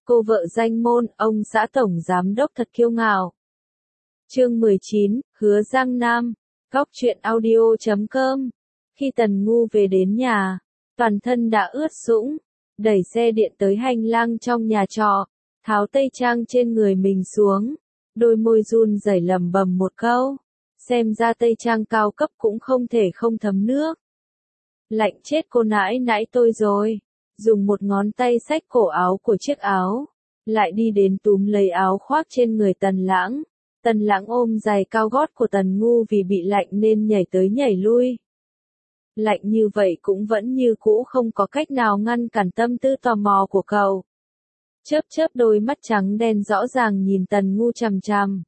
Cô vợ danh môn, ông xã tổng giám đốc thật kiêu ngạo. Chương 19, Hứa Giang Nam. Góc truyện audio.com. Khi Tần Ngu về đến nhà, toàn thân đã ướt sũng, đẩy xe điện tới hành lang trong nhà trọ, tháo tây trang trên người mình xuống, đôi môi run rẩy lẩm bẩm một câu, xem ra tây trang cao cấp cũng không thể không thấm nước. Lạnh chết cô nãi nãi tôi rồi. Dùng một ngón tay xách cổ áo của chiếc áo, lại đi đến túm lấy áo khoác trên người Tần Lãng. Tần Lãng ôm giày cao gót của Tần Ngu vì bị lạnh nên nhảy tới nhảy lui. Lạnh như vậy cũng vẫn như cũ không có cách nào ngăn cản tâm tư tò mò của cậu. Chớp chớp đôi mắt trắng đen rõ ràng nhìn Tần Ngu chằm chằm.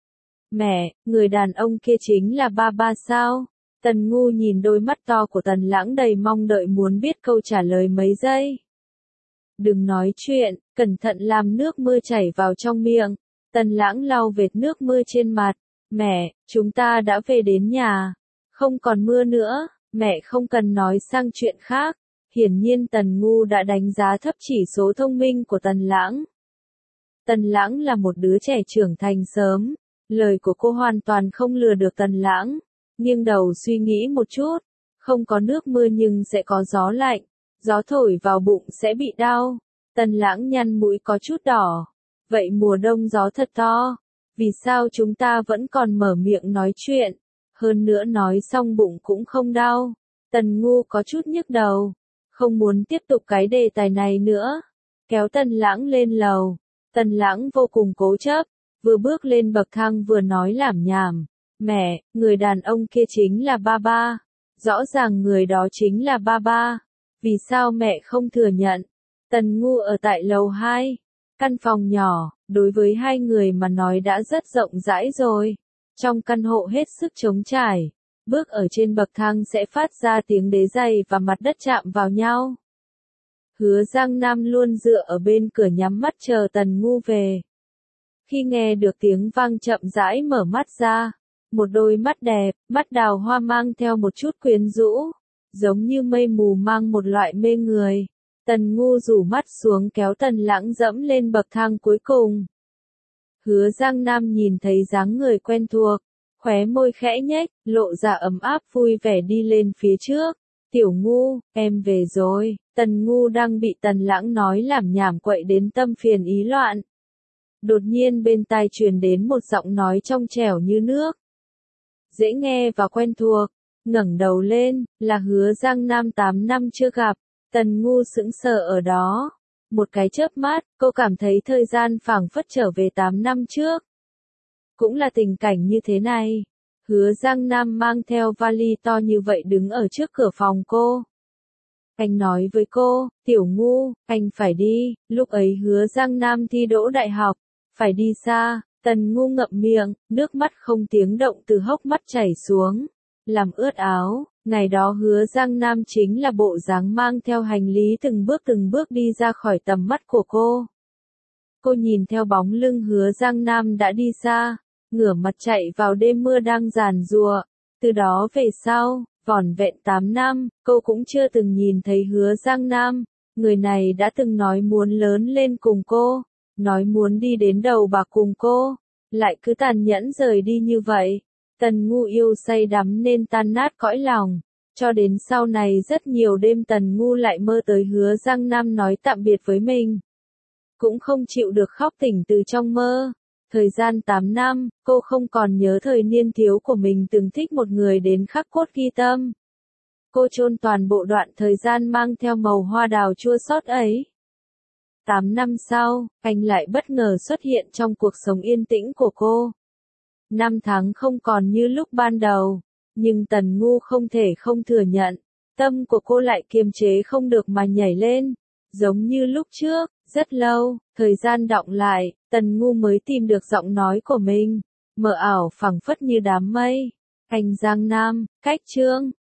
Mẹ, người đàn ông kia chính là ba ba sao? Tần Ngu nhìn đôi mắt to của Tần Lãng đầy mong đợi muốn biết câu trả lời mấy giây. Đừng nói chuyện, cẩn thận làm nước mưa chảy vào trong miệng. Tần Lãng lau vệt nước mưa trên mặt. Mẹ, chúng ta đã về đến nhà. Không còn mưa nữa, mẹ không cần nói sang chuyện khác. Hiển nhiên Tần Ngu đã đánh giá thấp chỉ số thông minh của Tần Lãng. Tần Lãng là một đứa trẻ trưởng thành sớm. Lời của cô hoàn toàn không lừa được Tần Lãng. Nghiêng đầu suy nghĩ một chút, không có nước mưa nhưng sẽ có gió lạnh, gió thổi vào bụng sẽ bị đau. Tần Lãng nhăn mũi có chút đỏ. Vậy mùa đông gió thật to, vì sao chúng ta vẫn còn mở miệng nói chuyện, hơn nữa nói xong bụng cũng không đau. Tần Ngu có chút nhức đầu, không muốn tiếp tục cái đề tài này nữa, kéo Tần Lãng lên lầu. Tần Lãng vô cùng cố chấp, vừa bước lên bậc thang vừa nói lảm nhảm. Mẹ, người đàn ông kia chính là ba ba. Rõ ràng người đó chính là ba ba. Vì sao mẹ không thừa nhận? Tần Ngu ở tại lầu 2. Căn phòng nhỏ, đối với hai người mà nói đã rất rộng rãi rồi. Trong căn hộ hết sức trống trải. Bước ở trên bậc thang sẽ phát ra tiếng đế giày và mặt đất chạm vào nhau. Hứa Giang Nam luôn dựa ở bên cửa nhắm mắt chờ Tần Ngu về. Khi nghe được tiếng vang chậm rãi mở mắt ra. Một đôi mắt đẹp, mắt đào hoa mang theo một chút quyến rũ, giống như mây mù mang một loại mê người. Tần Ngu rủ mắt xuống kéo Tần Lãng dẫm lên bậc thang cuối cùng. Hứa Giang Nam nhìn thấy dáng người quen thuộc, khóe môi khẽ nhếch, lộ ra ấm áp vui vẻ đi lên phía trước. Tiểu Ngu, em về rồi. Tần Ngu đang bị Tần Lãng nói lảm nhảm quậy đến tâm phiền ý loạn. Đột nhiên bên tai truyền đến một giọng nói trong trẻo như nước. Dễ nghe và quen thuộc, ngẩng đầu lên, là Hứa Giang Nam 8 năm chưa gặp. Tần Ngu sững sờ ở đó. Một cái chớp mắt, cô cảm thấy thời gian phảng phất trở về 8 năm trước. Cũng là tình cảnh như thế này. Hứa Giang Nam mang theo vali to như vậy đứng ở trước cửa phòng cô. Anh nói với cô, Tiểu Ngu, anh phải đi. Lúc ấy Hứa Giang Nam thi đỗ đại học, phải đi xa. Tần Ngu ngậm miệng, nước mắt không tiếng động từ hốc mắt chảy xuống, làm ướt áo. Ngày đó Hứa Giang Nam chính là bộ dáng mang theo hành lý từng bước đi ra khỏi tầm mắt của cô. Cô nhìn theo bóng lưng Hứa Giang Nam đã đi xa, ngửa mặt chạy vào đêm mưa đang giàn giụa. Từ đó về sau, vỏn vẹn 8 năm, cô cũng chưa từng nhìn thấy Hứa Giang Nam. Người này đã từng nói muốn lớn lên cùng cô, nói muốn đi đến đầu bạc cùng cô, lại cứ tàn nhẫn rời đi như vậy. Tần Ngu yêu say đắm nên tan nát cõi lòng. Cho đến sau này rất nhiều đêm Tần Ngu lại mơ tới Hứa Giang Nam nói tạm biệt với mình. Cũng không chịu được khóc tỉnh từ trong mơ. Thời gian 8 năm, cô không còn nhớ thời niên thiếu của mình từng thích một người đến khắc cốt ghi tâm. Cô chôn toàn bộ đoạn thời gian mang theo màu hoa đào chua xót ấy. 8 năm sau, anh lại bất ngờ xuất hiện trong cuộc sống yên tĩnh của cô. Năm tháng không còn như lúc ban đầu, nhưng Tần Ngu không thể không thừa nhận, tâm của cô lại kiềm chế không được mà nhảy lên, giống như lúc trước. Rất lâu, thời gian đọng lại, Tần Ngu mới tìm được giọng nói của mình, mờ ảo phảng phất như đám mây. Anh Giang Nam, cách chương